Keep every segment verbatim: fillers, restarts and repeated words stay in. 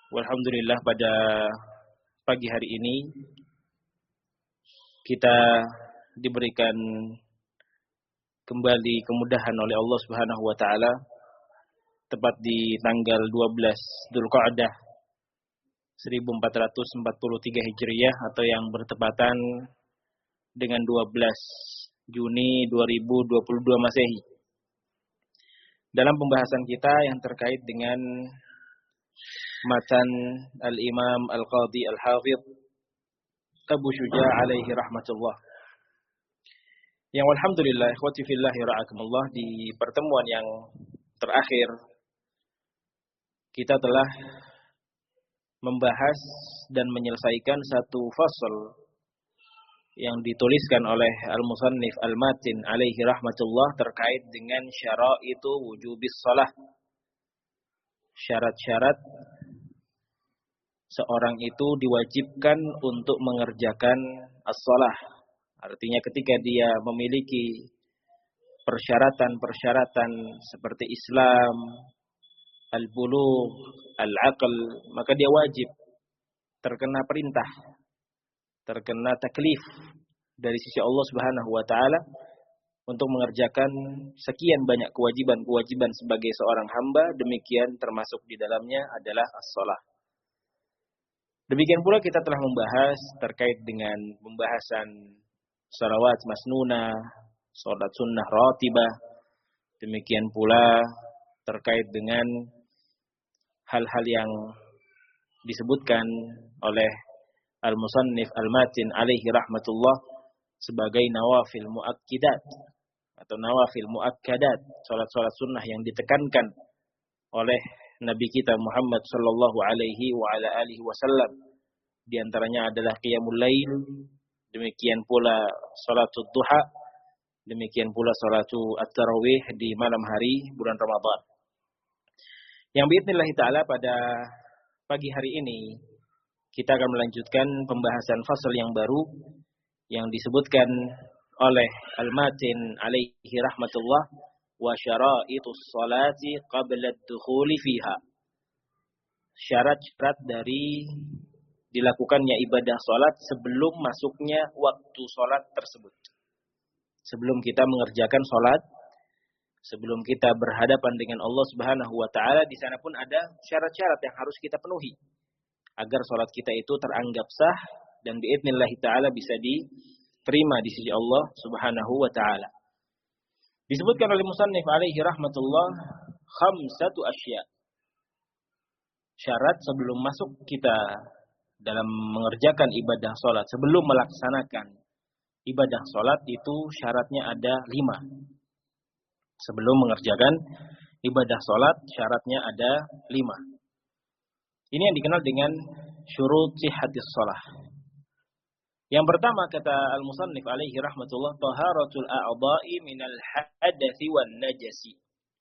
Walhamdulillah pada pagi hari ini kita diberikan kembali kemudahan oleh Allah Subhanahu wa taala tepat di tanggal dua belas Dzulqa'dah seribu empat ratus empat puluh tiga Hijriah atau yang bertepatan dengan dua belas Juni dua ribu dua puluh dua Masehi. Dalam pembahasan kita yang terkait dengan matan Al-Imam Al-Qadhi Al-Hafidh Abu Syuja' alaihi rahmatullah. Yang alhamdulillah ikhwati fillah ra'akumullah, di pertemuan yang terakhir kita telah membahas dan menyelesaikan satu fasal yang dituliskan oleh Al-Musannif Al-Matin alaihi rahmatullah terkait dengan syara'itu wujubis shalah. Syarat-syarat seorang itu diwajibkan untuk mengerjakan as-shalah. Artinya ketika dia memiliki persyaratan-persyaratan seperti Islam, al-bulugh, al-aql, maka dia wajib terkena perintah, terkena taklif dari sisi Allah Subhanahu wa taala untuk mengerjakan sekian banyak kewajiban-kewajiban sebagai seorang hamba, demikian termasuk di dalamnya adalah as-shalah. Demikian pula kita telah membahas terkait dengan pembahasan salawat masnunah, salat sunnah ratibah, demikian pula terkait dengan hal-hal yang disebutkan oleh Al-Musannif Al-Matin alaihi rahmatullah sebagai nawafil muakkidat atau nawafil muakkadat, salat-salat sunnah yang ditekankan oleh Nabi kita Muhammad sallallahu alaihi wa ala alihi wasallam. Di antaranya adalah qiyamul lail, demikian pula salatul duha, demikian pula salatu at-tarawih di malam hari bulan Ramadan. Yang biidznillah taala pada pagi hari ini kita akan melanjutkan pembahasan fasal yang baru yang disebutkan oleh Al-Matin alaihi rahmatullah, wa syara'itus salati qabla ad-dukhuli fiha. Syarat-syarat dari dilakukannya ibadah salat sebelum masuknya waktu salat tersebut. Sebelum kita mengerjakan salat, sebelum kita berhadapan dengan Allah Subhanahu wa taala, di sana pun ada syarat-syarat yang harus kita penuhi agar salat kita itu teranggap sah dan biidznillah taala bisa diterima di sisi Allah Subhanahu wa taala. Disebutkan oleh musannif alaihi rahmatullah khamsatu asya. Syarat sebelum masuk kita dalam mengerjakan ibadah salat, sebelum melaksanakan ibadah salat itu syaratnya ada lima. Sebelum mengerjakan ibadah salat syaratnya ada lima. Ini yang dikenal dengan syurut sihhatis shalah. Yang pertama kata al-musannif alaihi rahmatullah, taharatul a'dha'i minal hadathi wan najasi.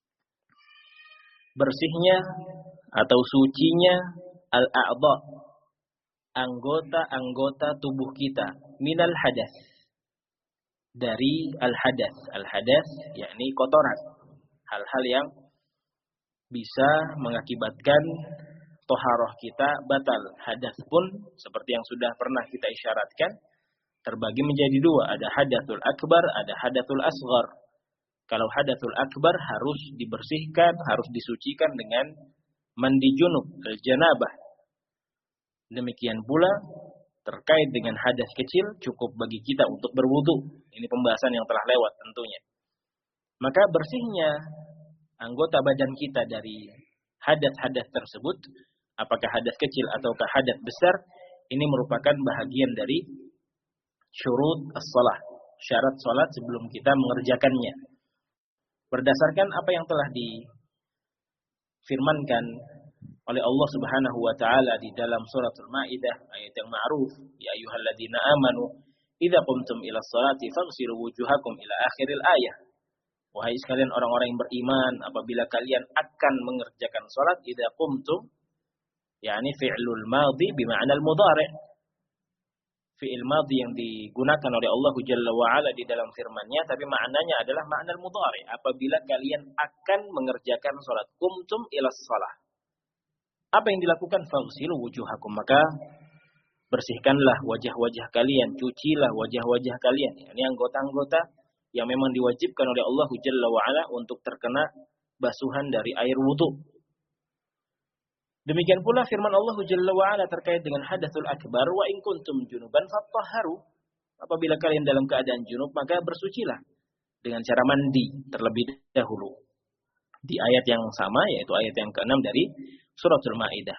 Bersihnya atau sucinya al-a'dha, anggota-anggota tubuh kita, minal hadath, dari al-hadath. Al-hadath yakni kotoran, hal-hal yang bisa mengakibatkan toharoh kita batal. Hadath pun seperti yang sudah pernah kita isyaratkan terbagi menjadi dua. Ada hadathul akbar, ada hadathul asghar. Kalau hadathul akbar harus dibersihkan, harus disucikan dengan mandi junub, al-janabah. Demikian pula terkait dengan hadath kecil cukup bagi kita untuk berwudu. Ini pembahasan yang telah lewat tentunya. Maka bersihnya anggota badan kita dari hadath-hadath tersebut, apakah hadas kecil ataukah hadas besar, ini merupakan bahagian dari syurut as-shalah, syarat salat sebelum kita mengerjakannya. Berdasarkan apa yang telah difirmankan oleh Allah Subhanahu wa taala di dalam suratul Maidah, ayat yang ma'ruf, ya ayyuhalladzina amanu idza qumtum ila sholati faghsilu wujuhakum ila akhiril ayah. Wahai sekalian orang-orang yang beriman, apabila kalian akan mengerjakan salat, idza qumtum, yakni fi'lul madhi bima'na al-mudhari'. Fi'il madhi yang digunakan oleh Allah Jalla wa Ala di dalam firman-Nya, tapi maknanya adalah makna al-mudhari'. Apabila kalian akan mengerjakan salat, qumtum ila shalah. Apa yang dilakukan? Faghsilu wujuhakum, maka bersihkanlah wajah-wajah kalian, cucilah wajah-wajah kalian. Ini anggota-anggota yang memang diwajibkan oleh Allah Jalla wa Ala untuk terkena basuhan dari air wudu. Demikian pula firman Allah Jalla wa Ala terkait dengan hadatsul akbar, wa in kuntum junuban fattahharu. Apabila kalian dalam keadaan junub, maka bersucilah dengan cara mandi terlebih dahulu. Di ayat yang sama, yaitu ayat yang keenam dari suratul Maidah.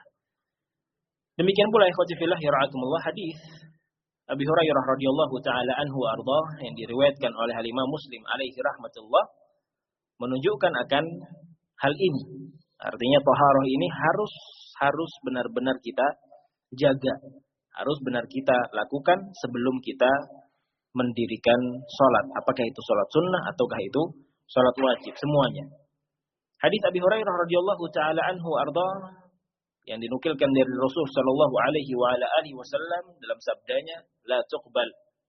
Demikian pula ikhwati fillah yara'akumullah, hadis Abi Hurairah radhiyallahu taala anhu ardhah yang diriwayatkan oleh Imam Muslim alaihi rahmatullah menunjukkan akan hal ini. Artinya taharah ini harus harus benar-benar kita jaga, harus benar kita lakukan sebelum kita mendirikan salat. Apakah itu salat sunnah ataukah itu salat wajib, semuanya. Hadis Abi Hurairah radhiyallahu taala anhu ardhah yang dinukilkan dari Rasul sallallahu alaihi wa ala alihi wasallam dalam sabdanya, la tuqbal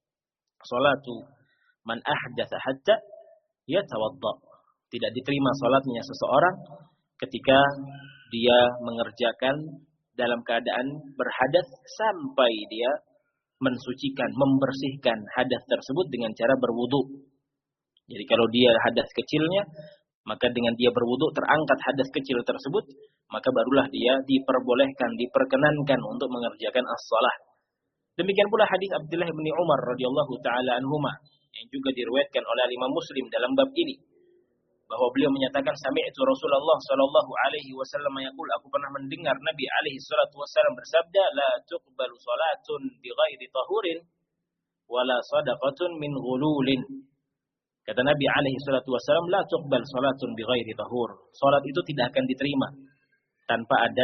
salatu man ahdatsa hatta yatawadda. Tidak diterima salatnya seseorang ketika dia mengerjakan dalam keadaan berhadas sampai dia mensucikan, membersihkan hadas tersebut dengan cara berwudu. Jadi kalau dia hadas kecilnya, maka dengan dia berwudu terangkat hadas kecil tersebut, maka barulah dia diperbolehkan, diperkenankan untuk mengerjakan as-salah. Demikian pula hadis Abdullah bin Umar radhiyallahu taala anhuma yang juga diriwayatkan oleh Imam Muslim dalam bab ini, bahwa beliau menyatakan sami'tu Rasulullah sallallahu alaihi wasallam yaqul, aku pernah mendengar Nabi alaihi salatu wasallam bersabda, la tuqbalu salatun bighairi tahurin wala sadaqatun min ghululin. Kata Nabi alaihi salatu wasallam, la tuqbal salatun bighairi tahur. Salat itu tidak akan diterima tanpa ada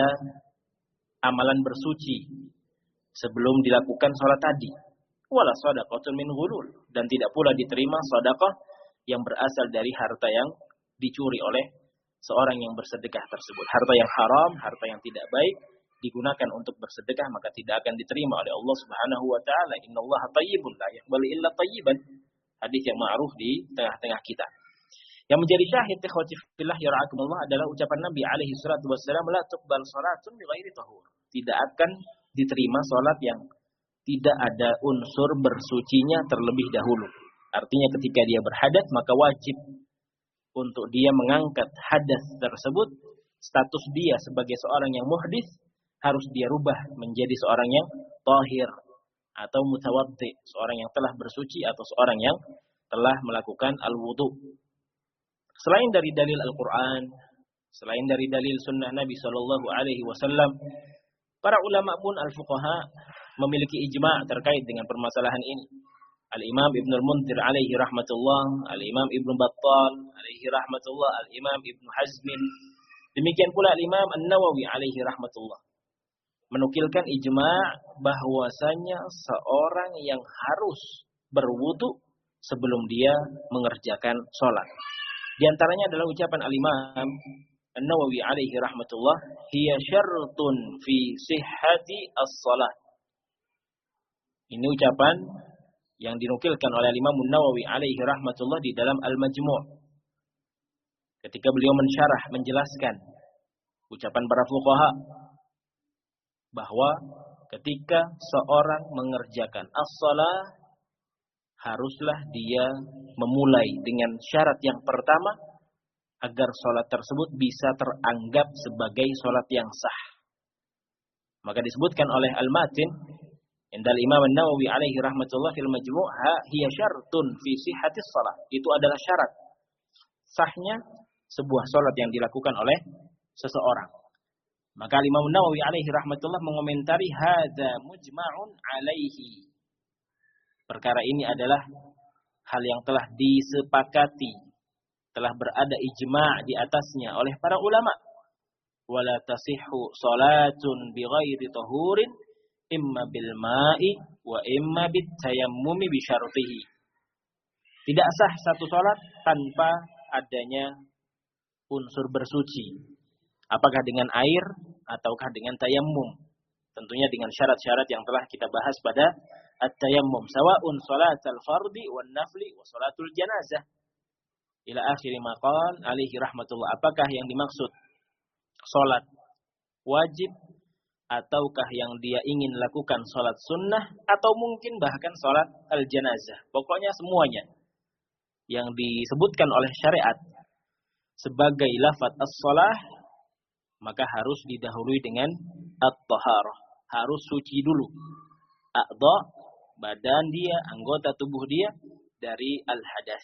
amalan bersuci sebelum dilakukan salat tadi. Wala sadaqatun min ghulul, dan tidak pula diterima sedekah yang berasal dari harta yang dicuri oleh seorang yang bersedekah tersebut. Harta yang haram, harta yang tidak baik digunakan untuk bersedekah, maka tidak akan diterima oleh Allah Subhanahu wa taala. Innallaha thayyibun la yaqbalu illa thayyiban. Hadis yang ma'ruf di tengah-tengah kita. Yang menjadi syahid ikhwati fillah yara'akumullah adalah ucapan Nabi alaihi salatu wassalam, la tuqbal salatun bighairi tahur. Tidak akan diterima salat yang tidak ada unsur bersucinya terlebih dahulu. Artinya ketika dia berhadas, maka wajib untuk dia mengangkat hadas tersebut. Status dia sebagai seorang yang muhdis harus dia rubah menjadi seorang yang tahir atau mutawaddi, seorang yang telah bersuci atau seorang yang telah melakukan al-wudu. Selain dari dalil Al-Quran, selain dari dalil sunnah Nabi Shallallahu Alaihi Wasallam, para ulama pun al-fuqaha memiliki ijma' terkait dengan permasalahan ini. Al-Imam Ibn al-Munzir alaihi rahmatullah, Al-Imam Ibn Battal alaihi rahmatullah, Al-Imam Ibn Hazmin, demikian pula Al-Imam An-Nawawi alaihi rahmatullah, menukilkan ijma' bahwasanya seorang yang harus berwudu sebelum dia mengerjakan sholat. Di antaranya adalah ucapan Al-Imam An-Nawawi alaihi rahmatullah, hiya syartun fi sihhati as-salah. Ini ucapan yang dinukilkan oleh Imam An-Nawawi alaihi rahmatullah di dalam Al-Majmu'. Ketika beliau mensyarah, menjelaskan ucapan para fuqaha bahwa ketika seorang mengerjakan as-salah, haruslah dia memulai dengan syarat yang pertama agar salat tersebut bisa teranggap sebagai salat yang sah. Maka disebutkan oleh Al-Matin indal Imam An-Nawawi alaihi rahmatullah fil Majmu' ha hiya syartun fi sihhatis shalah. Itu adalah syarat sahnya sebuah salat yang dilakukan oleh seseorang. Maka Imam An-Nawawi alaihi rahmatullah mengomentari hadza mujma'un alaihi. Perkara ini adalah hal yang telah disepakati, telah berada ijma' di atasnya oleh para ulama. Wala tasihhu salatun bighairi tahurin imma bil ma'i wa imma bit tayammumi bi syartihi. Tidak sah satu salat tanpa adanya unsur bersuci. Apakah dengan air ataukah dengan tayammum? Tentunya dengan syarat-syarat yang telah kita bahas pada at-tayammum. Sawa'un salatul fardhi wan nafli wa salatul janazah. Ila akhir maqal alaihi rahmatullah. Apakah yang dimaksud salat wajib, ataukah yang dia ingin lakukan sholat sunnah, atau mungkin bahkan sholat al-janazah. Pokoknya semuanya yang disebutkan oleh syariat sebagai lafaz as-shalah, maka harus didahului dengan at-taharah. Harus suci dulu. A'dha, badan dia, anggota tubuh dia dari al-hadas.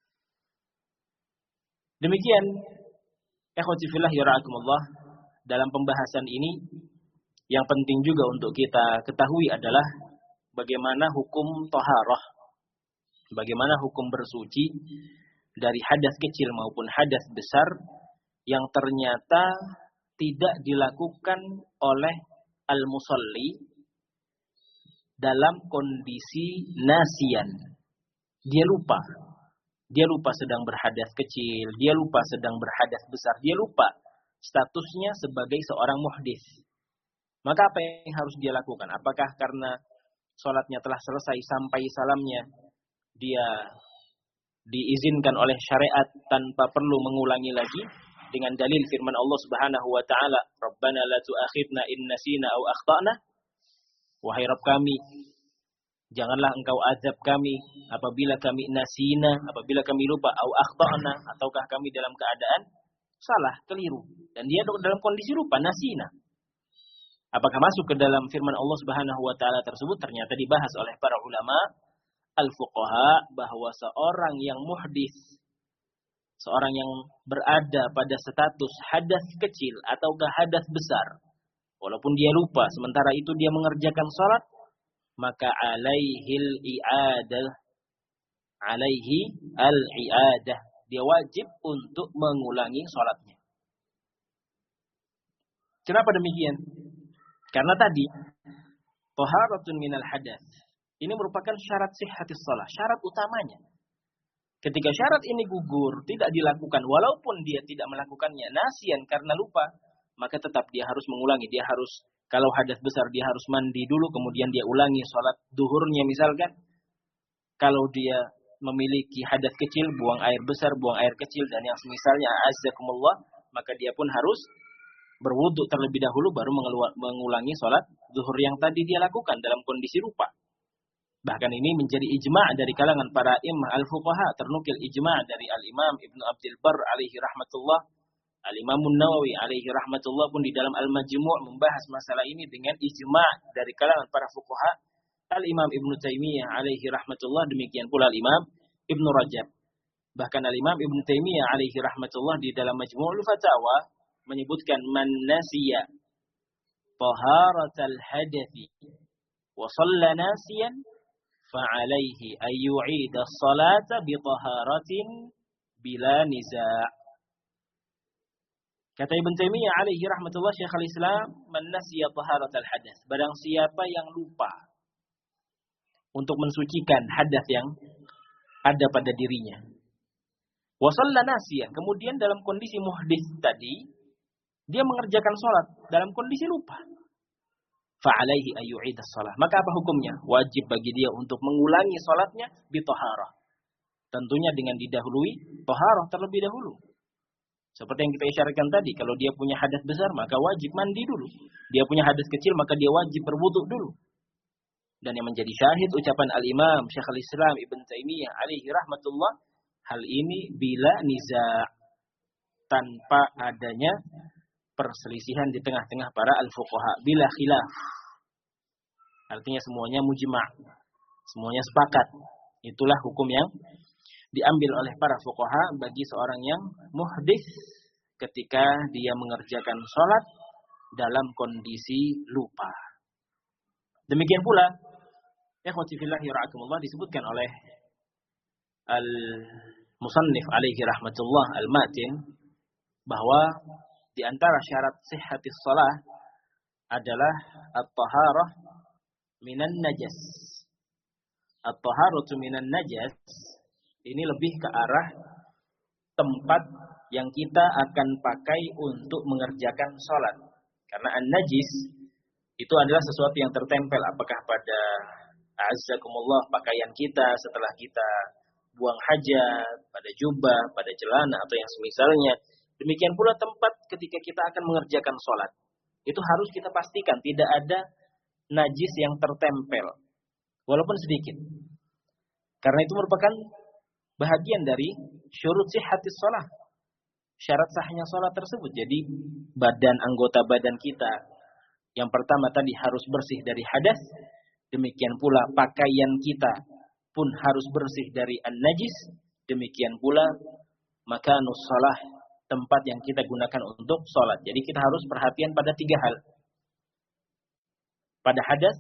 Demikian, ikhwati fillah yara'akumullah, dalam pembahasan ini yang penting juga untuk kita ketahui adalah bagaimana hukum taharah, bagaimana hukum bersuci dari hadas kecil maupun hadas besar yang ternyata tidak dilakukan oleh al-musalli dalam kondisi nasian. Dia lupa. Dia lupa sedang berhadas kecil, dia lupa sedang berhadas besar, dia lupa statusnya sebagai seorang muhdis. Maka apa yang harus dia lakukan? Apakah karena sholatnya telah selesai sampai salamnya dia diizinkan oleh syariat tanpa perlu mengulangi lagi dengan dalil firman Allah Subhanahu wa taala, "Rabbana la tu'akhidna in nasina aw akhtana." Wahai Rabb kami, janganlah engkau azab kami apabila kami nasina, apabila kami lupa, aw akhtana, ataukah kami dalam keadaan salah, keliru. Dan dia dalam kondisi lupa, nasina. Apakah masuk ke dalam firman Allah Subhanahu wa taala tersebut? Ternyata dibahas oleh para ulama al-fuqaha bahwa seorang yang muhdis, seorang yang berada pada status hadas kecil ataukah hadas besar, walaupun dia lupa sementara itu dia mengerjakan salat, maka alaihil i'adah, alaihi al-i'adah, dia wajib untuk mengulangi salatnya. Kenapa demikian? Karena tadi taharatun minal hadas ini merupakan syarat sihhatis shalah, syarat utamanya. Ketika syarat ini gugur, tidak dilakukan walaupun dia tidak melakukannya nasian karena lupa, maka tetap dia harus mengulangi. Dia harus, kalau hadas besar dia harus mandi dulu, kemudian dia ulangi salat duhurnya misalkan. Kalau dia memiliki hadas kecil, buang air besar, buang air kecil dan yang semisalnya, azzakumullah, maka dia pun harus berwudu terlebih dahulu baru mengulangi salat zuhur yang tadi dia lakukan dalam kondisi lupa. Bahkan ini menjadi ijma' dari kalangan para imam al-fuqaha, ternukil ijma' dari al-Imam Ibnu Abdul Barr alaihi rahmatullah, al-Imam An-Nawawi alaihi rahmatullah pun di dalam Al-Majmu' membahas masalah ini dengan ijma' dari kalangan para fuqaha, al-Imam Ibnu Taimiyah alaihi rahmatullah, demikian pula al-Imam Ibnu Rajab. Bahkan al-Imam Ibnu Taimiyah alaihi rahmatullah di dalam Majmu'ul Fatawa menyebutkan man nasiya taharatal hadathi wa shalla nasiyan fa'alaihi ay yu'ida as-salata bi taharatin bila niza'. Kata Ibnu Taimiyah alaihi rahmatullah, Syekhul Islam, man nasiya taharatal hadath, barang siapa yang lupa untuk mensucikan hadas yang ada pada dirinya, wa shalla nasiyan, kemudian dalam kondisi muhdis tadi dia mengerjakan sholat dalam kondisi lupa, fa'alaihi ayyu'idas shalah, maka apa hukumnya? Wajib bagi dia untuk mengulangi sholatnya bitaharah. Tentunya dengan didahului taharah terlebih dahulu. Seperti yang kita isyaratkan tadi, kalau dia punya hadas besar maka wajib mandi dulu. Dia punya hadas kecil maka dia wajib berwudu dulu. Dan yang menjadi syahid ucapan al-Imam Syekhul Islam Ibnu Taimiyah alaihi rahmatullah, hal ini bila niza', tanpa adanya perselisihan di tengah-tengah para al-fuqaha, bila khilaf. Artinya semuanya mujma', semuanya sepakat. Itulah hukum yang diambil oleh para fuqaha bagi seorang yang muhdis ketika dia mengerjakan sholat dalam kondisi lupa. Demikian pula, ikhwati fillah yara'akumullah, disebutkan oleh al-musannif alaihi rahmatullah al-matin bahwa di antara syarat sihhatis shalah adalah at-taharah minan najas. At-taharatu minan najas ini lebih ke arah tempat yang kita akan pakai untuk mengerjakan sholat. Karena an-najis itu adalah sesuatu yang tertempel, apakah pada azzakumullah pakaian kita setelah kita buang hajat, pada jubah, pada celana atau yang semisalnya. Demikian pula tempat ketika kita akan mengerjakan sholat. itu harus kita pastikan tidak ada najis yang tertempel, walaupun sedikit. Karena itu merupakan bahagian dari syurut sihhatis shalah, syarat sahnya salat tersebut. Jadi badan, anggota badan kita yang pertama tadi harus bersih dari hadas, demikian pula pakaian kita pun harus bersih dari an-najis, demikian pula makanus shalah, tempat yang kita gunakan untuk salat. Jadi kita harus perhatian pada tiga hal. Pada hadas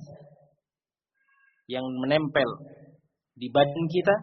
yang menempel di badan kita,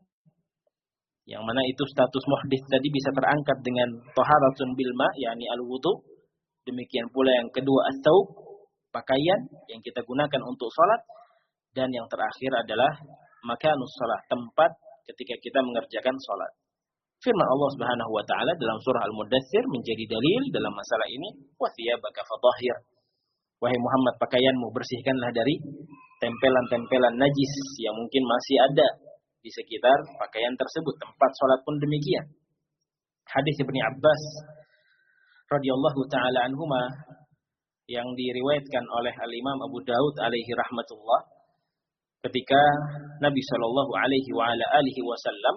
yang mana itu status muhdits tadi bisa terangkat dengan taharatun bil ma, yakni al-wudu. Demikian pula yang kedua as-saub, pakaian yang kita gunakan untuk salat, dan yang terakhir adalah makanus shalah, tempat ketika kita mengerjakan salat. Firman Allah Subhanahu wa taala dalam surah Al-Mudatstsir menjadi dalil dalam masalah ini, wa thiyabaka fadhahhir. Wahai Muhammad, pakaianmu bersihkanlah dari tempelan-tempelan najis yang mungkin masih ada di sekitar pakaian tersebut. Tempat salat pun demikian. Hadis Ibnu Abbas radhiyallahu taala anhuma yang diriwayatkan oleh Al-Imam Abu Daud alaihi rahmatullah, ketika Nabi sallallahu alaihi wa ala alihi wasallam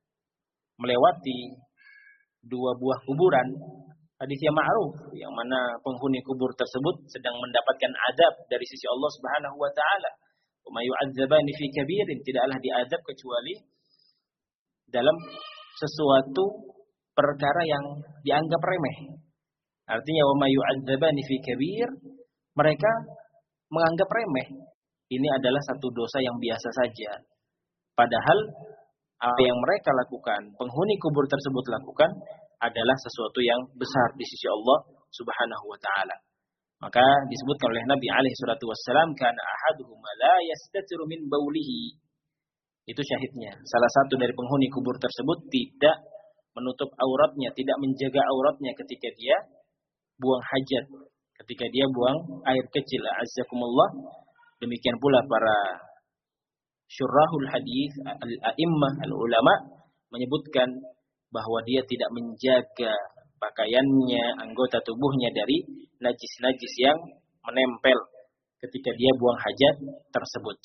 melewati dua buah kuburan, hadis yang ma'ruf, yang mana penghuni kubur tersebut sedang mendapatkan adab dari sisi Allah Subhanahu wa taala. Wa may yu'adzabani fi kabirin, tidaklah diazab kecuali dalam sesuatu perkara yang dianggap remeh. Artinya wa may yu'adzabani fi kabir, mereka menganggap remeh. Ini adalah satu dosa yang biasa saja. Padahal apa yang mereka lakukan, penghuni kubur tersebut lakukan, adalah sesuatu yang besar di sisi Allah Subhanahu wa taala. Maka disebutkan oleh Nabi alaihi salatu wassalam, kana ahaduhum la yastatiru min baulihi. Itu syahidnya. Salah satu dari penghuni kubur tersebut tidak menutup auratnya, tidak menjaga auratnya ketika dia buang hajat, ketika dia buang air kecil. Azzakumullah. Demikian pula para syurahul hadis, al-a'immah, al-ulama menyebutkan bahwa dia tidak menjaga pakaiannya, anggota tubuhnya dari najis-najis yang menempel ketika dia buang hajat tersebut.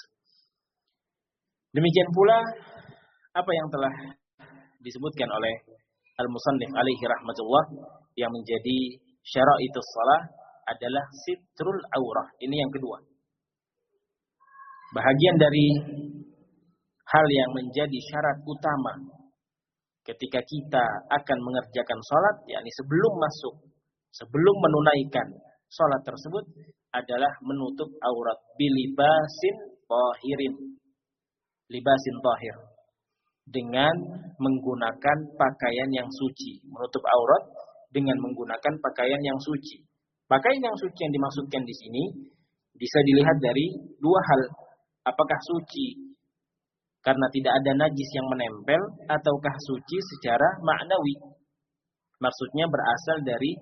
Demikian pula apa yang telah disebutkan oleh al-musannif alaihi rahmatullah yang menjadi syara'itus shalah adalah sitrul aurah. Ini yang kedua. Bahagian dari hal yang menjadi syarat utama ketika kita akan mengerjakan salat, yakni sebelum masuk, sebelum menunaikan salat tersebut, adalah menutup aurat bilibasin tahirin. Libasin tahir. Dengan menggunakan pakaian yang suci. Menutup aurat dengan menggunakan pakaian yang suci. Pakaian yang suci yang dimaksudkan di sini bisa dilihat dari dua hal. Apakah suci karena tidak ada najis yang menempel, ataukah suci secara maknawi? Maksudnya berasal dari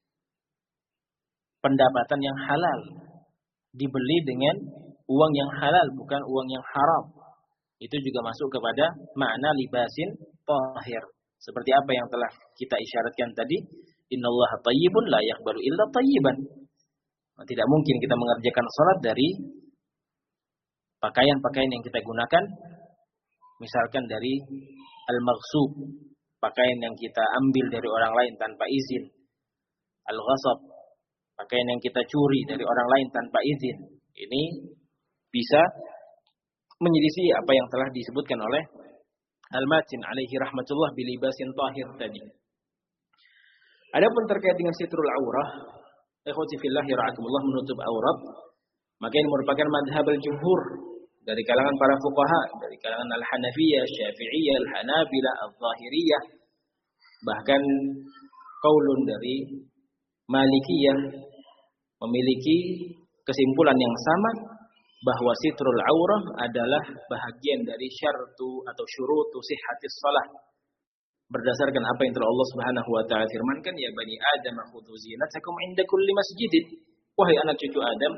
pendapatan yang halal, dibeli dengan uang yang halal, bukan uang yang haram. Itu juga masuk kepada makna libasin tahir. Seperti apa yang telah kita isyaratkan tadi, innallaha thayyibun la yaqbalu illa thayyiban. Tidak mungkin kita mengerjakan salat dari pakaian-pakaian yang kita gunakan, misalkan dari al-maghsub, pakaian yang kita ambil dari orang lain tanpa izin. Al-ghasab, pakaian yang kita curi dari orang lain tanpa izin. Ini bisa menyelisih apa yang telah disebutkan oleh Al-Matin alaihi rahmatullah bilibasin tahir tadi. Adapun terkait dengan sitrul aurah, ikhwati fillah yara'akumullah, menutup aurat, maka ini merupakan madhab al-jumhur dari kalangan para fuqaha, dari kalangan al-Hanafiyah, Syafi'iyah, al-Hanabilah, al-Zahiriyah, bahkan qaulun dari Malikiyah memiliki kesimpulan yang sama bahwa sitrul aurah adalah bahagian dari syartu atau syurutu sihhatis shalah. Berdasarkan apa yang telah Allah Subhanahu wa taala firmankan, ya bani Adam khudhu zinatakum 'inda kulli masjidin. Wahai anak cucu Adam,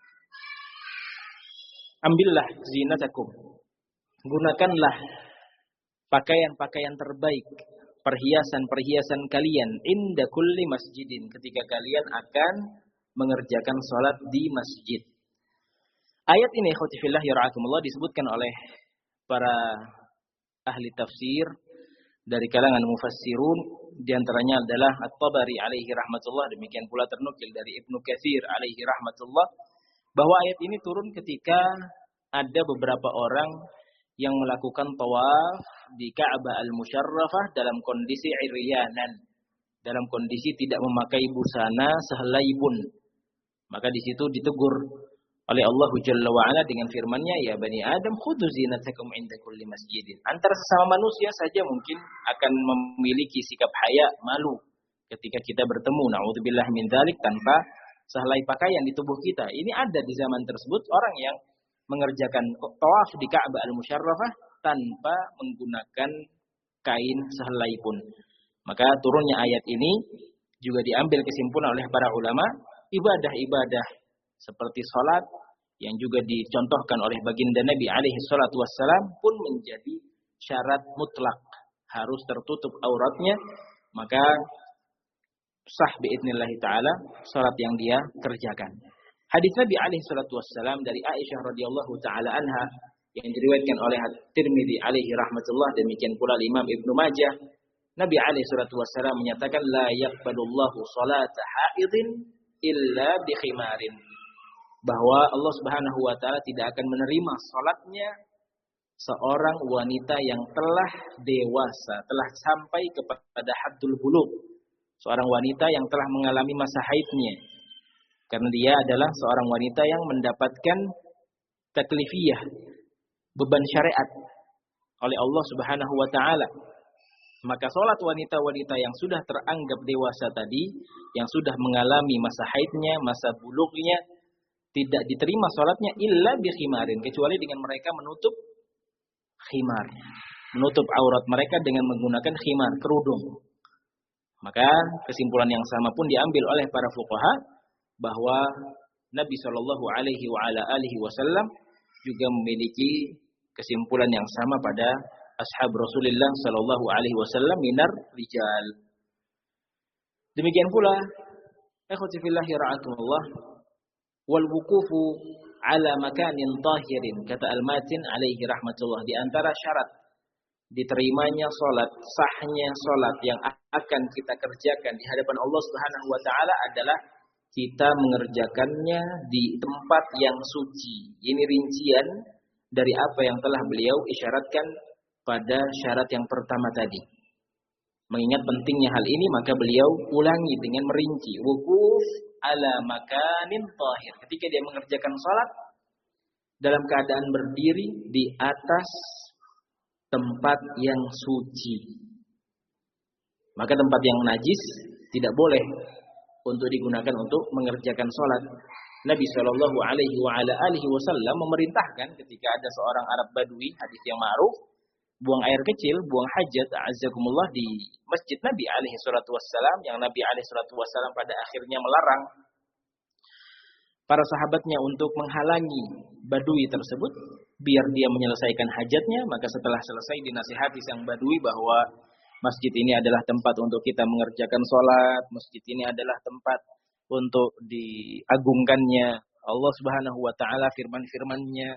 ambillah zinatakum, gunakanlah pakaian-pakaian terbaik, perhiasan-perhiasan kalian, inda kulli masjidin, ketika kalian akan mengerjakan salat di masjid. Ayat ini ikhwati fillah yara'akumullah disebutkan oleh para ahli tafsir dari kalangan mufassirun, di antaranya adalah At-Tabari alaihi rahmatullah, demikian pula ternukil dari Ibnu Katsir alaihi rahmatullah, bahwa ayat ini turun ketika ada beberapa orang yang melakukan tawaf di Ka'bah al-Musyarrafah dalam kondisi iryanan, dalam kondisi tidak memakai busana sehelai pun. Maka di situ ditegur oleh Allah Jalla wa Ala dengan firman-Nya, ya bani Adam khudhu zinatakum 'inda kulli masjidin. Antara sesama manusia saja mungkin akan memiliki sikap haya, malu ketika kita bertemu, naudzubillah min dzalik, tanpa sehelai pakaian di tubuh kita. Ini ada di zaman tersebut orang yang mengerjakan tawaf di Ka'bah al-Musyarrafah tanpa menggunakan kain sehelai pun. Maka turunnya ayat ini juga diambil kesimpulan oleh para ulama, ibadah-ibadah seperti salat yang juga dicontohkan oleh baginda Nabi alaihi salatu wassalam pun menjadi syarat mutlak, harus tertutup auratnya, maka sah biidznillah taala salat yang dia kerjakan. Hadis Nabi alaihi salatu wassalam dari Aisyah radhiyallahu taala anha yang diriwayatkan oleh Tirmidzi alaihi rahmatullah, demikian pula Imam Ibnu Majah, Nabi alaihi salatu wassalam menyatakan la yaqbalullahu salata haidin illa bi khimarin, bahwa Allah Subhanahu wa taala tidak akan menerima salatnya seorang wanita yang telah dewasa, telah sampai kepada haddul bulugh, seorang wanita yang telah mengalami masa haidnya, karena dia adalah seorang wanita yang mendapatkan taklifiyah, beban syariat oleh Allah Subhanahu wa taala. Maka salat wanita-wanita yang sudah teranggap dewasa tadi, yang sudah mengalami masa haidnya, masa bulughnya, tidak diterima salatnya illa bi khimarin, kecuali dengan mereka menutup khimar, menutup aurat mereka dengan menggunakan khimar, kerudung. Maka kesimpulan yang sama pun diambil oleh para fuqaha bahwa Nabi Shallallahu Alaihi Wasallam juga memiliki kesimpulan yang sama pada ashab Rasulullah Shallallahu Alaihi Wasallam minar rijal. Demikian pula, ikhwati fillah ra'akumullah, wal wuqufu ala makanin tahirin, kata Al-Matin alaihi rahmatullah, di antara syarat diterimanya salat, sahnya salat yang akan kita kerjakan di hadapan Allah Subhanahu wa taala adalah kita mengerjakannya di tempat yang suci. Ini rincian dari apa yang telah beliau isyaratkan pada syarat yang pertama tadi. Mengingat pentingnya hal ini, maka beliau ulangi dengan merinci wuquf ala makanin tahir. Ketika dia mengerjakan salat dalam keadaan berdiri di atas tempat yang suci. Maka tempat yang najis tidak boleh untuk digunakan untuk mengerjakan salat. Nabi Shallallahu Alaihi Wasallam memerintahkan ketika ada seorang Arab Badui, hadis yang ma'ruf, buang air kecil, buang hajat, a'azzakumullah, di masjid Nabi alaihi salatu wassalam, yang Nabi alaihi salatu wassalam pada akhirnya melarang para sahabatnya untuk menghalangi Badui tersebut biar dia menyelesaikan hajatnya. Maka setelah selesai dinasihati sang Badui bahwa masjid ini adalah tempat untuk kita mengerjakan sholat, masjid ini adalah tempat untuk diagungkannya Allah Subhanahu wa taala, firman-firmannya.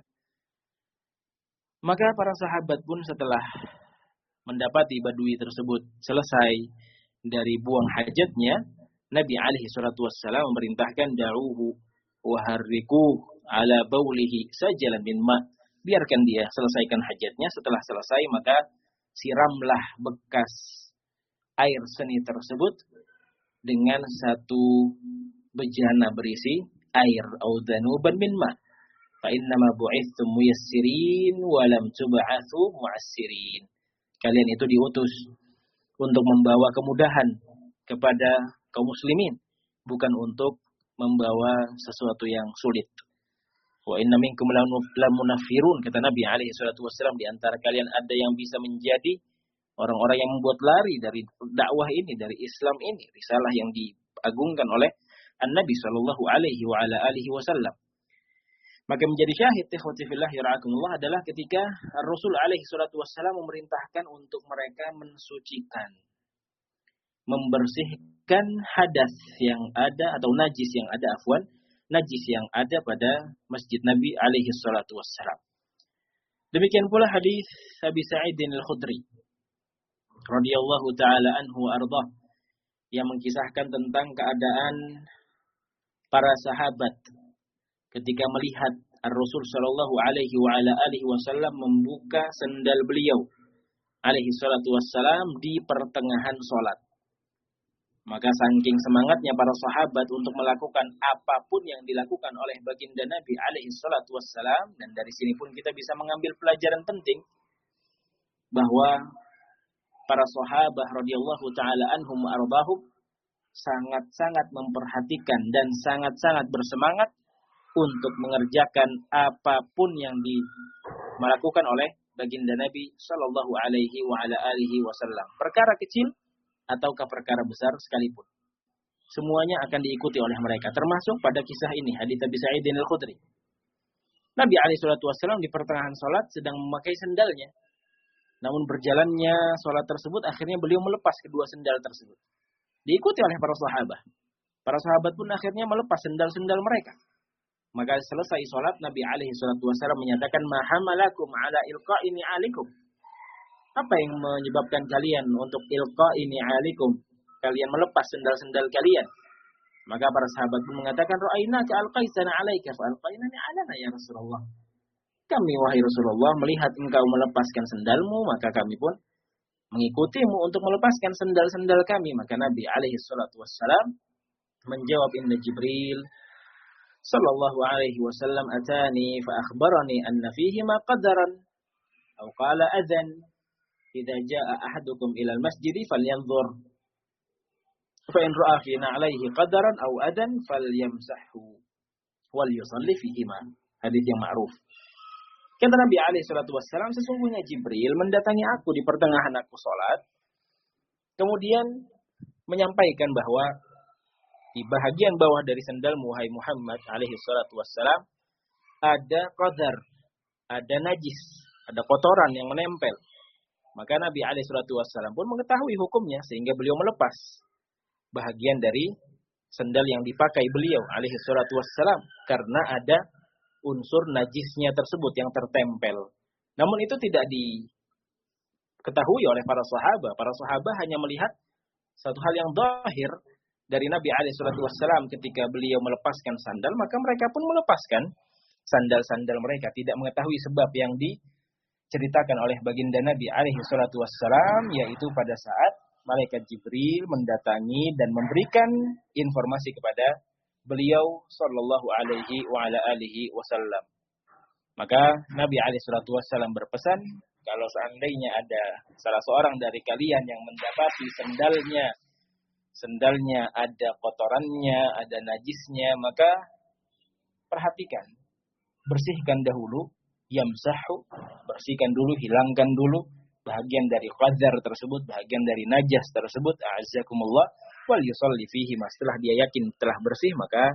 Maka para sahabat pun setelah mendapati Badui tersebut selesai dari buang hajatnya, Nabi alaihi salatu wassalam memerintahkan da'uhu wa harriku ala baulihi sajalan min ma. Biarkan dia selesaikan hajatnya. Setelah selesai, maka siramlah bekas air seni tersebut dengan satu bejana berisi air, au dhanuban min ma. Fa innama bu'ithtum muyassirin wa lam tub'atsu mu'assirin. Kalian itu diutus untuk membawa kemudahan kepada kaum muslimin, bukan untuk membawa sesuatu yang sulit. Wa inna minkum lamunaffirun, kata Nabi alaihi salatu wasallam, di antara kalian ada yang bisa menjadi orang-orang yang membuat lari dari dakwah ini, dari Islam ini, risalah yang diagungkan oleh An-Nabi sallallahu alaihi wa ala alihi wasallam. Maka menjadi syahid ikhwati fillah yara'akumullah adalah ketika Rasul alaihi salatu wassalam memerintahkan untuk mereka mensucikan membersihkan hadas yang ada atau najis yang ada afwan, najis yang ada pada Masjid Nabi alaihi salatu wassalam. Demikian pula hadis Abi Sa'id Al-Khudri radhiyallahu taala anhu ardah yang mengkisahkan tentang keadaan para sahabat ketika melihat Ar-Rasul sallallahu alaihi wa ala alihi wasallam membuka sendal beliau alaihi salatu wassalam di pertengahan salat. Maka saking semangatnya para sahabat untuk melakukan apapun yang dilakukan oleh baginda Nabi alaihi salatu wassalam, dan dari sini pun kita bisa mengambil pelajaran penting bahwa para sahabat radhiyallahu taala anhum wa ardahum sangat-sangat memperhatikan dan sangat-sangat bersemangat untuk mengerjakan apapun yang dilakukan oleh baginda Nabi sallallahu alaihi wa ala alihi wasallam. Perkara kecil ataukah perkara besar sekalipun, semuanya akan diikuti oleh mereka, termasuk pada kisah ini, hadits Abi Sa'id Al-Khudri. Nabi alaihi salatu wasallam di pertengahan salat sedang memakai sendalnya. Namun berjalannya salat tersebut akhirnya beliau melepas kedua sendal tersebut. Diikuti oleh para sahabat. Para sahabat pun akhirnya melepas sendal-sendal mereka. Maka selesai salat Nabi alaihi salatu wasallam menyatakan, "Ma hamalakum ala ilqa'ini 'alaikum?" Apa yang menyebabkan kalian untuk ilqa'ini 'alaikum? Kalian melepas sendal-sendal kalian. Maka para sahabat pun mengatakan, "Ra'ainaka alqaitana 'alaika fa alqainani 'alana ya Rasulullah." Kami wahai Rasulullah melihat engkau melepaskan sendalmu, maka kami pun mengikutimu untuk melepaskan sendal-sendal kami. Maka Nabi alaihi salatu wassalam menjawab, "Inna Jibril sallallahu alaihi wasallam atani fa akhbarani anna fihi ma qadaran aw qala adhan idza jaa ahadukum ila al-masjid falyanzur fa in ra'a fina alaihi qadaran aw adhan falyamsahhu wal yusalli fihi ma." Hadis yang ma'ruf. Kata Nabi alaihi salatu wassalam, sesungguhnya Jibril mendatangi aku di pertengahan aku salat, kemudian menyampaikan bahwa di bahagian bawah dari sendalmu wahai Muhammad alaihi salatu wassalam ada qadar, ada najis, ada kotoran yang menempel. Maka Nabi alaihi salatu wassalam pun mengetahui hukumnya sehingga beliau melepas bahagian dari sendal yang dipakai beliau alaihi salatu wassalam karena ada unsur najisnya tersebut yang tertempel. Namun itu tidak diketahui oleh para sahabat. Para sahabat hanya melihat satu hal yang zahir dari Nabi alaihi salatu wassalam ketika beliau melepaskan sandal, maka mereka pun melepaskan sandal-sandal mereka, tidak mengetahui sebab yang diceritakan oleh baginda Nabi alaihi salatu wassalam, yaitu pada saat malaikat Jibril mendatangi dan memberikan informasi kepada beliau sallallahu alaihi wa ala alihi wasallam. Maka Nabi alaihi salatu wasallam berpesan, kalau seandainya ada salah seorang dari kalian yang mendapati sendalnya sendalnya ada kotorannya, ada najisnya, maka perhatikan, bersihkan dahulu, yamsahu, bersihkan dulu, hilangkan dulu bahagian dari qadar tersebut, bahagian dari najas tersebut, a'azzakumullah, wal yusalli fihi. Setelah dia yakin telah bersih, maka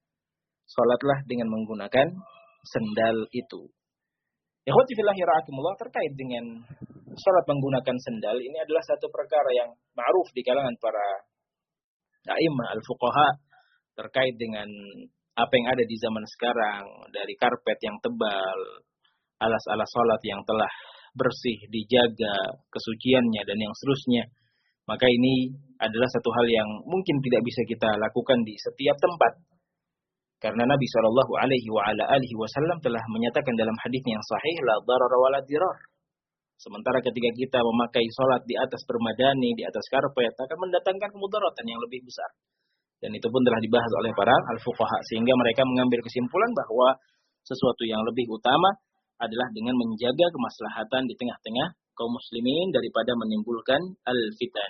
salatlah dengan menggunakan sendal itu. Ikhwati fillahi ra'akumullah, terkait dengan salat menggunakan sendal, ini adalah satu perkara yang ma'ruf di kalangan para a'immah al-fuqaha terkait dengan apa yang ada di zaman sekarang, dari karpet yang tebal, alas-alas salat yang telah bersih, dijaga kesuciannya dan yang seterusnya. Maka ini adalah satu hal yang mungkin tidak bisa kita lakukan di setiap tempat. Karena Nabi shallallahu alaihi wasallam telah menyatakan dalam hadis yang sahih, la darar wa la dirar. Sementara ketika kita memakai sholat di atas permadani, di atas karpet, akan mendatangkan kemudaratan yang lebih besar. Dan itu pun telah dibahas oleh para al-fuqaha. Sehingga mereka mengambil kesimpulan bahwa sesuatu yang lebih utama adalah dengan menjaga kemaslahatan di tengah-tengah kaum muslimin daripada menimbulkan al-fitan.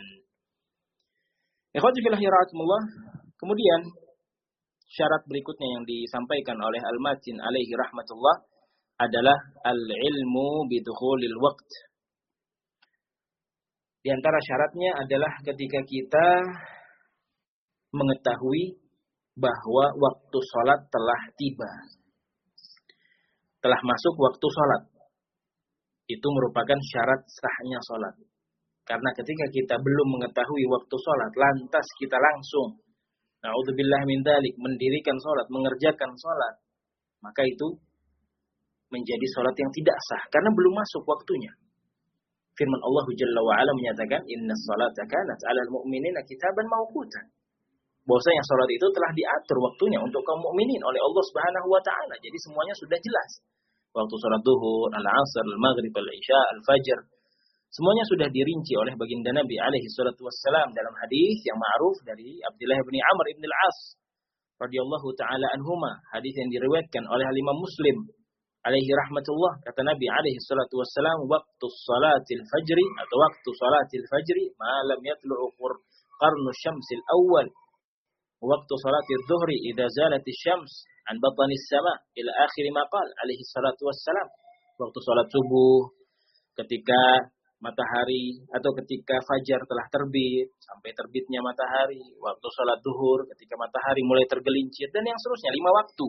Ikhwati fillah yarahmatullah. Kemudian syarat berikutnya yang disampaikan oleh Al-Matin alaihi rahmatullah adalah al-ilmu bidukhulil waqt. Di antara syaratnya adalah ketika kita mengetahui bahwa waktu sholat telah tiba. Telah masuk waktu sholat. Itu merupakan syarat sahnya sholat. Karena ketika kita belum mengetahui waktu sholat, lantas kita langsung, na'udzubillah min dzalik, mendirikan sholat, mengerjakan sholat, maka itu menjadi sholat yang tidak sah, karena belum masuk waktunya. Firman Allah Jalla wa'ala menyatakan, Inna sholata kanat 'alal mu'minina kitaban mawqutan. Bahwasanya sholat itu telah diatur waktunya untuk kaum mukminin oleh Allah Subhanahu wa taala. Jadi semuanya sudah jelas. Waktu sholat duhur, al-asr, al-maghrib, al-isya, al-fajr, semuanya sudah dirinci oleh baginda Nabi alaihi salatu wassalam dalam hadis yang ma'ruf dari Abdullah bin Amr bin al-As radhiyallahu taala anhuma, hadis yang diriwayatkan oleh Imam Muslim alaihi rahmatullah. Kata Nabi alaihi salatu wassalam, waktu salatil fajri atau waktu salatil fajri ma lam yatlu'u qarnu syamsil awal, waktu salatil dhuhri idza zalatis syams an batanis sama ila akhir ma qala alaihi salatu wassalam. Waktu salat subuh ketika matahari atau ketika fajar telah terbit sampai terbitnya matahari, waktu salat duhur ketika matahari mulai tergelincir, dan yang seterusnya, lima waktu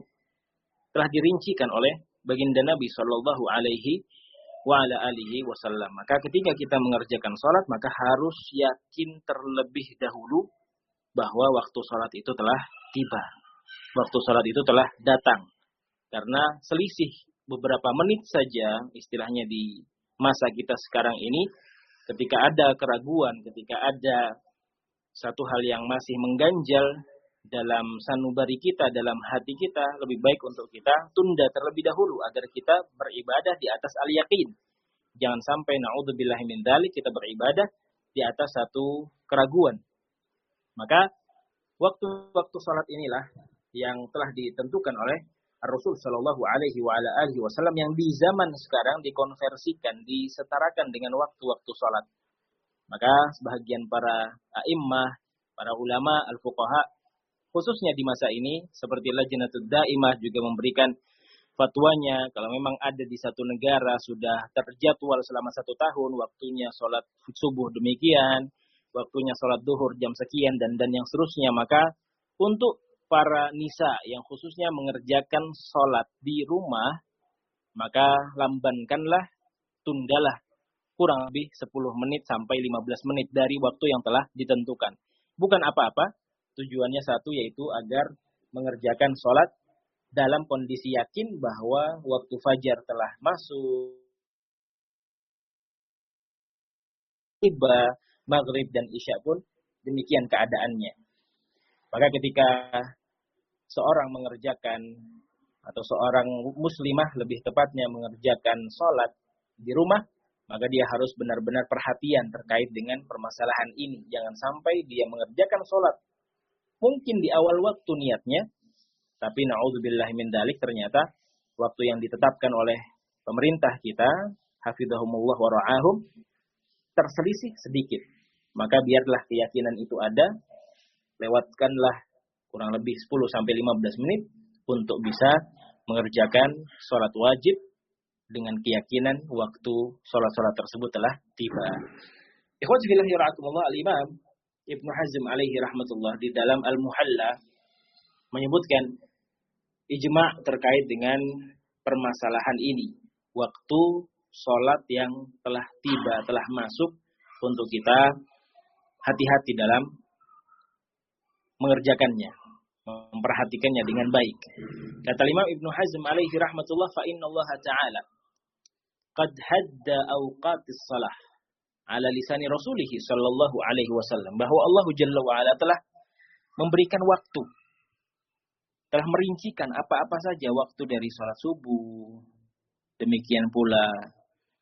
telah dirincikan oleh baginda Nabi sallallahu alaihi wa ala alihi wasallam. Maka ketika kita mengerjakan salat, maka harus yakin terlebih dahulu bahwa waktu salat itu telah tiba. Waktu salat itu telah datang. Karena selisih beberapa menit saja, istilahnya di masa kita sekarang ini, ketika ada keraguan, ketika ada satu hal yang masih mengganjal dalam sanubari kita, dalam hati kita, lebih baik untuk kita tunda terlebih dahulu agar kita beribadah di atas al-yaqin. Jangan sampai na'udzubillahi min dzalik kita beribadah di atas satu keraguan. Maka waktu-waktu salat inilah yang telah ditentukan oleh Rasul Shallallahu Alaihi wa ala alihi Wasallam, yang di zaman sekarang dikonversikan, disetarakan dengan waktu-waktu salat. Maka sebahagian para a'immah, para ulama al-fuqaha, khususnya di masa ini, seperti Lajnatud Daimah juga memberikan fatwanya, kalau memang ada di satu negara sudah terjadwal selama satu tahun, waktunya salat subuh demikian, waktunya salat duhur jam sekian, dan dan yang seterusnya, maka untuk para nisa yang khususnya mengerjakan sholat di rumah, maka lambankanlah, tundalah kurang lebih sepuluh menit sampai lima belas menit dari waktu yang telah ditentukan. Bukan apa-apa, tujuannya satu, yaitu agar mengerjakan sholat dalam kondisi yakin bahwa waktu fajar telah masuk, tiba, maghrib dan isya pun demikian keadaannya. Maka ketika seorang mengerjakan, atau seorang muslimah lebih tepatnya mengerjakan sholat di rumah, maka dia harus benar-benar perhatian terkait dengan permasalahan ini. Jangan sampai dia mengerjakan sholat mungkin di awal waktu niatnya, tapi na'udzubillahi min dzalik ternyata waktu yang ditetapkan oleh pemerintah kita, hafizahumullah wa ra'ahum, terselisih sedikit. Maka biarlah keyakinan itu ada, lewatkanlah kurang lebih sepuluh sampai lima belas menit untuk bisa mengerjakan sholat wajib dengan keyakinan waktu sholat-sholat tersebut telah tiba. Ikhwati fillah yara'akumullah, al-Imam Ibnu Hazm alaihi rahmatullah di dalam Al-Muhalla menyebutkan ijma' terkait dengan permasalahan ini. Waktu sholat yang telah tiba, telah masuk, untuk kita hati-hati dalam mengerjakannya, memperhatikannya dengan baik. Kata Imam Ibnu Hazm alaihi rahmatullah, fa inna Allah ta'ala qad hadda awqatis salah ala lisani rasulih sallallahu alaihi wasallam, bahwa Allah Jalla wa ala telah memberikan waktu, telah merincikan apa-apa saja waktu dari salat subuh, demikian pula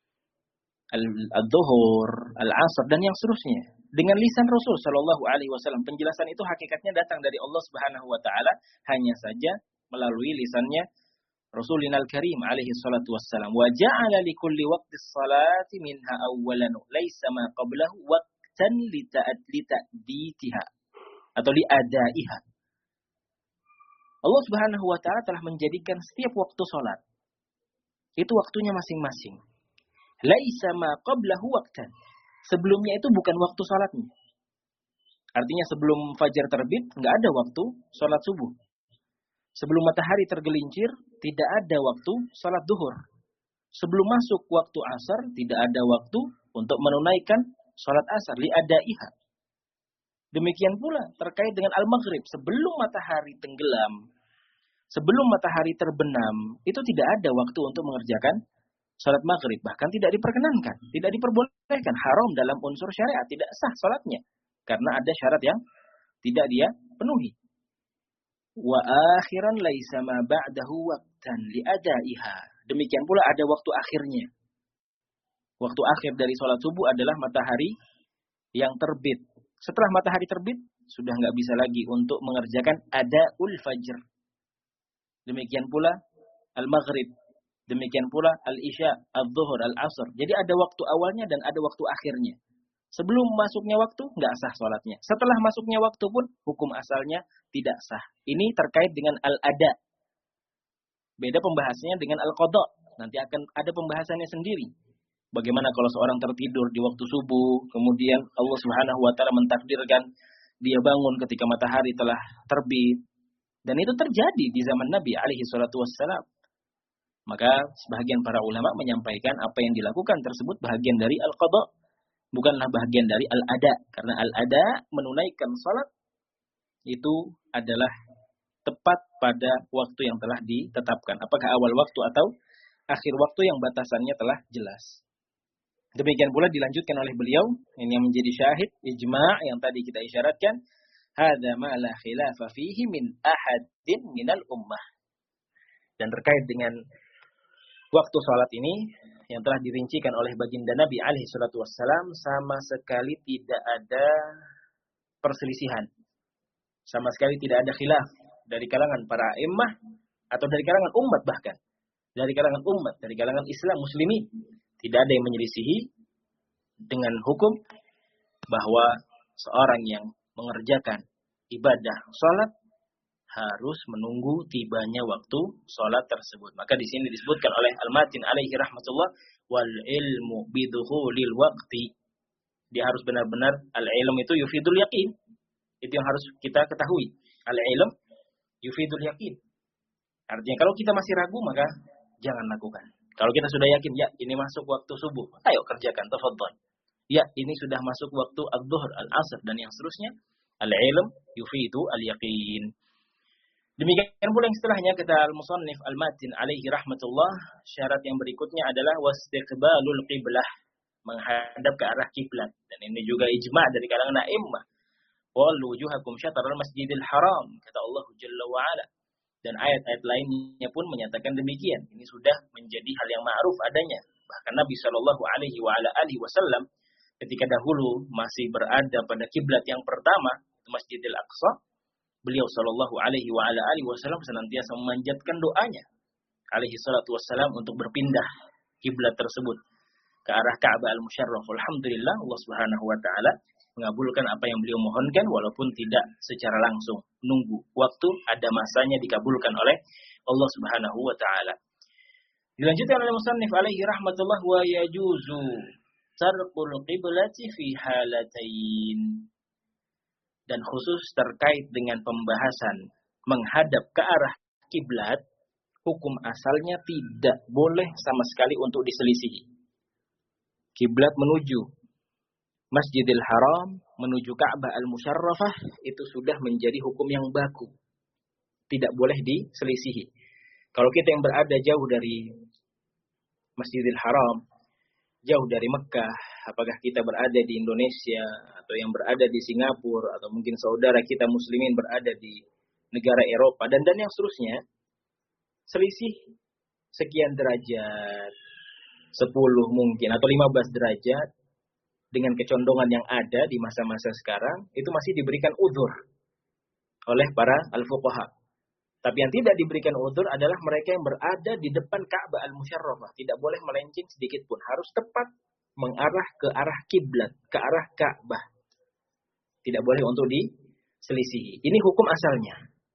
al-dhuhur, al-asr, dan yang seterusnya, dengan lisan Rasul Shallallahu Alaihi Wasallam. Penjelasan itu hakikatnya datang dari Allah Subhanahu Wa Taala, hanya saja melalui lisannya Rasulina Al-Karim alaihi salatu wassalam. Wa ja'ala li kulli waqtis salati minha awwalan laisa ma qablahu waqtan li ta'ditiha atau li adaiha. Allah Subhanahu wa taala telah menjadikan setiap waktu salat itu waktunya masing-masing. Laisa ma qablahu waqtan. Sebelumnya itu bukan waktu salatnya. Artinya sebelum fajar terbit enggak ada waktu salat subuh. Sebelum matahari tergelincir, tidak ada waktu salat duhur. Sebelum masuk waktu asar, tidak ada waktu untuk menunaikan salat asar li'adaiha. Demikian pula terkait dengan al-maghrib, sebelum matahari tenggelam, sebelum matahari terbenam, itu tidak ada waktu untuk mengerjakan salat maghrib, bahkan tidak diperkenankan, tidak diperbolehkan, haram dalam unsur syariat, tidak sah salatnya karena ada syarat yang tidak dia penuhi. Wa akhiran laisa ma ba'dahu waqtan li'adaiha. Demikian pula ada waktu akhirnya. Waktu akhir dari salat subuh adalah matahari yang terbit. Setelah matahari terbit, sudah nggak bisa lagi untuk mengerjakan adaul fajr. Demikian pula al-maghrib. Demikian pula al-isya, al-zuhur, al-asr. Jadi ada waktu awalnya dan ada waktu akhirnya. Sebelum masuknya waktu, nggak sah sholatnya. Setelah masuknya waktu pun, hukum asalnya tidak sah. Ini terkait dengan al-ada. Beda pembahasannya dengan al-qadha. Nanti akan ada pembahasannya sendiri. Bagaimana kalau seorang tertidur di waktu subuh, kemudian Allah Subhanahu wa taala mentakdirkan dia bangun ketika matahari telah terbit. Dan itu terjadi di zaman Nabi alaihi salatu wassalam. Maka sebahagian para ulama menyampaikan apa yang dilakukan tersebut bahagian dari al-qadha, bukanlah bahagian dari al-ada. Karena al-ada, menunaikan salat, itu adalah tepat pada waktu yang telah ditetapkan. Apakah awal waktu atau akhir waktu yang batasannya telah jelas. Demikian pula dilanjutkan oleh beliau, ini yang menjadi syahid, ijma' yang tadi kita isyaratkan, hadza ma la khilafa fihi min ahadin minal ummah. Dan terkait dengan waktu salat ini, yang telah dirincikan oleh baginda Nabi alaihi salatu wassalam, sama sekali tidak ada perselisihan. Sama sekali tidak ada khilaf dari kalangan para a'immah, atau dari kalangan umat bahkan. Dari kalangan umat, dari kalangan Islam, muslimin. Tidak ada yang menyelisihi dengan hukum bahwa seorang yang mengerjakan ibadah salat harus menunggu tibanya waktu salat tersebut. Maka di sini disebutkan oleh Al-Matin alaihi rahmatullah, wal ilmu bidukhulil waqti. Dia harus benar-benar, al-ilm itu yufidul yaqin. Itu yang harus kita ketahui. Al-ilm yufidul yaqin. Artinya kalau kita masih ragu, maka jangan lakukan. Kalau kita sudah yakin, ya ini masuk waktu subuh, ayo kerjakan, tafadhal. Ya ini sudah masuk waktu ad-dhuhr, al-asr, dan yang seterusnya. Al-ilm yufidu al-yaqin. Demikian pula yang setelahnya kata al-musannif al-matin alaihi rahmatullah, syarat yang berikutnya adalah wastiqbalul qiblah, menghadap ke arah kiblat. Dan ini juga ijma' dari kalangan a'immah. Wallu wujuhakum syatral masjidil haram, kata Allah Jalla wa ala. Dan ayat-ayat lainnya pun menyatakan demikian. Ini sudah menjadi hal yang ma'ruf adanya. Bahkan Nabi Shallallahu Alaihi Wasallam ketika dahulu masih berada pada kiblat yang pertama, Masjidil Aqsa, beliau Shallallahu Alaihi Wasallam senantiasa memanjatkan doanya, alaihi salatu wassalam, untuk berpindah kiblat tersebut ke arah Ka'bah al-Musyarraf. Alhamdulillah, Allah Subhanahu Wa Taala mengabulkan apa yang beliau mohonkan walaupun tidak secara langsung. Nunggu waktu, ada masanya dikabulkan oleh Allah Subhanahu wa taala. Dilanjutkan oleh musannif alaihi rahmatullah, wa yajuzu tarqul qiblati fi halatain. Dan khusus terkait dengan pembahasan menghadap ke arah kiblat, hukum asalnya tidak boleh sama sekali untuk diselisihi. Kiblat menuju Masjidil Haram, menuju Ka'bah al-Musyarrafah, itu sudah menjadi hukum yang baku. Tidak boleh diselisihi. Kalau kita yang berada jauh dari Masjidil Haram, jauh dari Mekah, apakah kita berada di Indonesia, atau yang berada di Singapura, atau mungkin saudara kita muslimin berada di negara Eropa, dan dan yang seterusnya, selisih sekian derajat, sepuluh mungkin, atau lima belas derajat, dengan kecondongan yang ada di masa-masa sekarang, itu masih diberikan udzur oleh para al-fuqaha. Tapi yang tidak diberikan udzur adalah mereka yang berada di depan Ka'bah al-Musyarrafah. Tidak boleh melenceng sedikit pun. Harus tepat mengarah ke arah kiblat, ke arah Ka'bah. Tidak boleh untuk diselisihi. Ini hukum asalnya.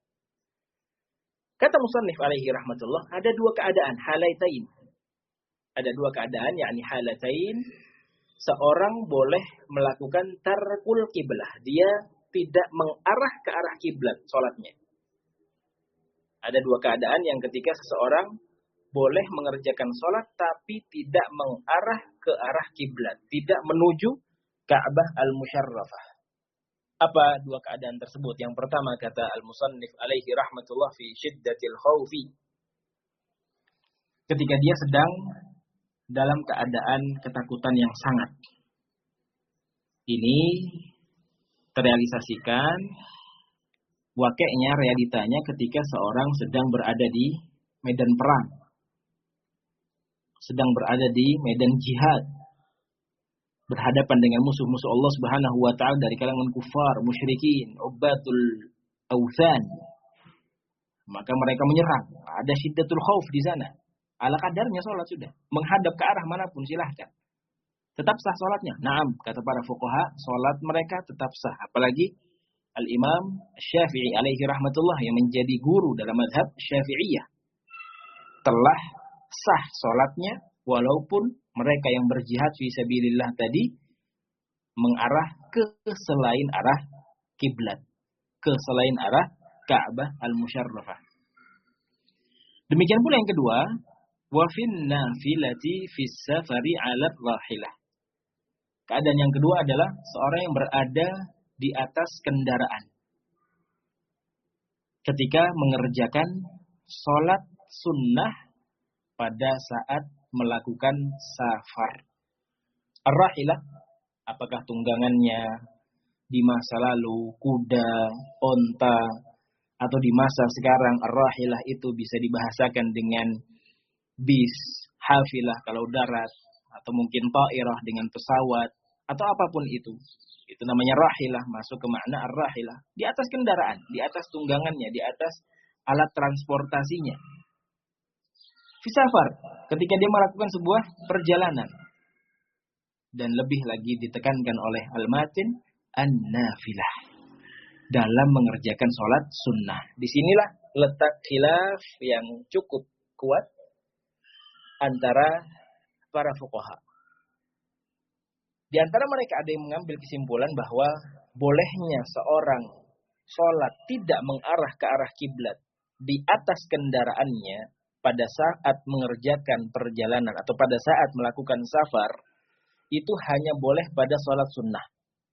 Kata musannif alaihi rahmatullah, ada dua keadaan, halaitain. Ada dua keadaan, yakni halatain. Seorang boleh melakukan tarkul kiblah. Dia tidak mengarah ke arah kiblat sholatnya. Ada dua keadaan yang ketika seseorang boleh mengerjakan sholat tapi tidak mengarah ke arah kiblat. Tidak menuju ke Ka'bah al-Musyarrafah. Apa dua keadaan tersebut? Yang pertama kata al-musannif alaihi rahmatullah fi syiddatil khawfi. Ketika dia sedang dalam keadaan ketakutan yang sangat. Ini terrealisasikan wakeknya, realitanya ketika seorang sedang berada di medan perang. Sedang berada di medan jihad. Berhadapan dengan musuh-musuh Allah Subhanahu wa taala dari kalangan kufar, musyrikin, ubbatul awthan. Maka mereka menyerang. Ada syiddatul khauf di sana. Ala kadarnya salat sudah. Menghadap ke arah manapun silahkan. Tetap sah salatnya. Naam, kata para fuqaha, salat mereka tetap sah. Apalagi Al-Imam Syafi'i alaihi rahmatullah yang menjadi guru dalam mazhab Syafi'iyah. Telah sah salatnya walaupun mereka yang berjihad fi sabilillah tadi mengarah ke selain arah kiblat, ke selain arah Ka'bah al-Musyarrafah. Demikian pula yang kedua, wa fin nafilati fis safari 'ala rahilah. Keadaan yang kedua adalah seorang yang berada di atas kendaraan ketika mengerjakan sholat sunnah pada saat melakukan safar. Ar-rahilah, apakah tunggangannya di masa lalu kuda, onta, atau di masa sekarang ar-rahilah itu bisa dibahasakan dengan bis, hafilah kalau darat, atau mungkin ta'irah dengan pesawat, atau apapun itu. Itu namanya rahilah, masuk ke makna ar-rahilah. Di atas kendaraan, di atas tunggangannya, di atas alat transportasinya. Fisafar, ketika dia melakukan sebuah perjalanan. Dan lebih lagi ditekankan oleh al-matin, an-nafilah. Dalam mengerjakan sholat sunnah. Disinilah letak khilaf yang cukup kuat antara para fuqaha. Di antara mereka ada yang mengambil kesimpulan bahwa bolehnya seorang sholat tidak mengarah ke arah kiblat di atas kendaraannya pada saat mengerjakan perjalanan atau pada saat melakukan safar, itu hanya boleh pada sholat sunnah.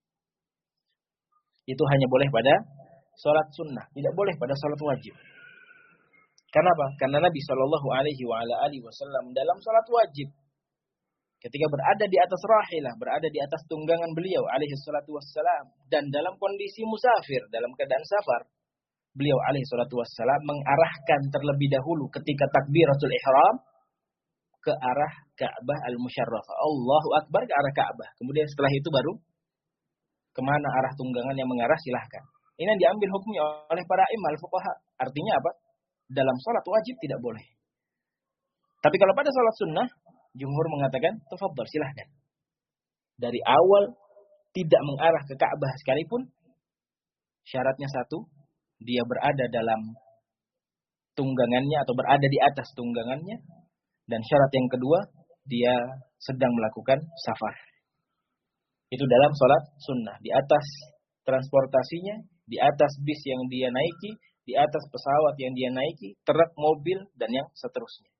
Itu hanya boleh pada sholat sunnah, tidak boleh pada sholat wajib. Kenapa? Karena Nabi Shallallahu Alaihi Wasallam dalam sholat wajib, ketika berada di atas rahilah, berada di atas tunggangan beliau alaihi salatu wassalam, dan dalam kondisi musafir, dalam keadaan safar, beliau alaihi salatu wassalam mengarahkan terlebih dahulu ketika takbiratul ihram ke arah Ka'bah al-Musyarrafah. Allahu Akbar ke arah Ka'bah. Kemudian setelah itu baru kemana arah tunggangan yang mengarah silahkan. Ini yang diambil hukumnya oleh para imam fuqaha. Artinya apa? Dalam sholat wajib tidak boleh. Tapi kalau pada sholat sunnah, jumhur mengatakan, tafadhal silahkan. Dari awal tidak mengarah ke Ka'bah sekalipun, syaratnya satu, dia berada dalam tunggangannya atau berada di atas tunggangannya. Dan syarat yang kedua, dia sedang melakukan safar. Itu dalam sholat sunnah. Di atas transportasinya, di atas bis yang dia naiki, di atas pesawat yang dia naiki, truk, mobil, dan yang seterusnya.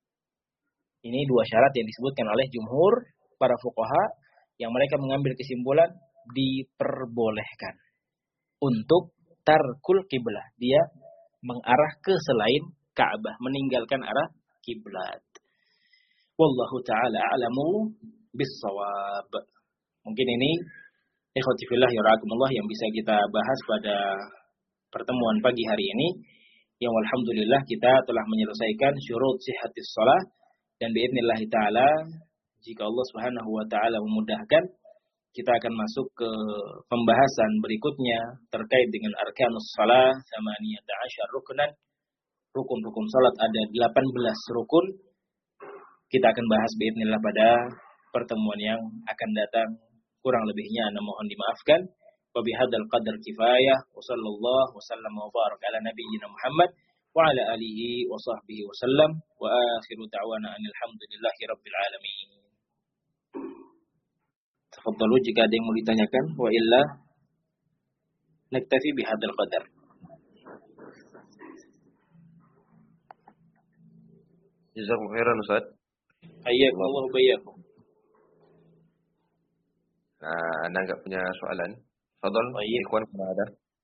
Ini dua syarat yang disebutkan oleh jumhur para fuqaha yang mereka mengambil kesimpulan diperbolehkan untuk tarkul kiblah. Dia mengarah ke selain Ka'bah, meninggalkan arah kiblat. Wallahu ta'ala a'lamu bis-shawab. Mungkin ini ikhwati fillah yarakumullah yang bisa kita bahas pada pertemuan pagi hari ini, yang alhamdulillah kita telah menyelesaikan syurut sihhatis shalah. Dan biidznillah ta'ala, jika Allah Subhanahu wa ta'ala memudahkan, kita akan masuk ke pembahasan berikutnya terkait dengan arkanus shalah tsamaniyata asyara ruknan. Rukun-rukun salat ada delapan belas rukun. Kita akan bahas biidznillah pada pertemuan yang akan datang. Kurang lebihnya ana mohon dimaafkan. Wa bihadzal qadar kifayah. Wa sallallahu wa sallam wa barak ala nabiyyina Muhammad wa ala alihi wa sahbihi wa sallam. Wa akhiru da'wana alhamdulillahi rabbil alamin. Tafadhalu jika ada yang mau ditanyakan, wa illa naktafi bihadzal qadar. Jazakumullah khairan Ustaz. Hayyakumullah wa bayyakum. Nah, Anda enggak punya soalan? Fadhal, Baik. ikhwan mana ada?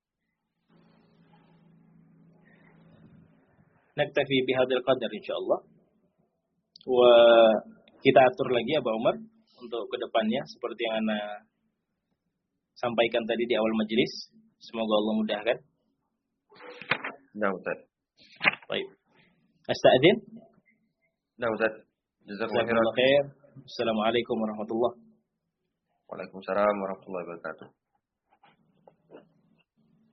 Naktafi bihadzal qadar insyaallah. Wa kita atur lagi ya Pak Umar untuk kedepannya seperti yang Anda sampaikan tadi di awal majelis. Semoga Allah mudahkan. Nah, Ustaz. Baik. Astadzin. Nah, Ustaz. Jazakumullah Jazakumullah khair. Assalamualaikum warahmatullahi. Waalaikumsalam warahmatullahi wabarakatuh.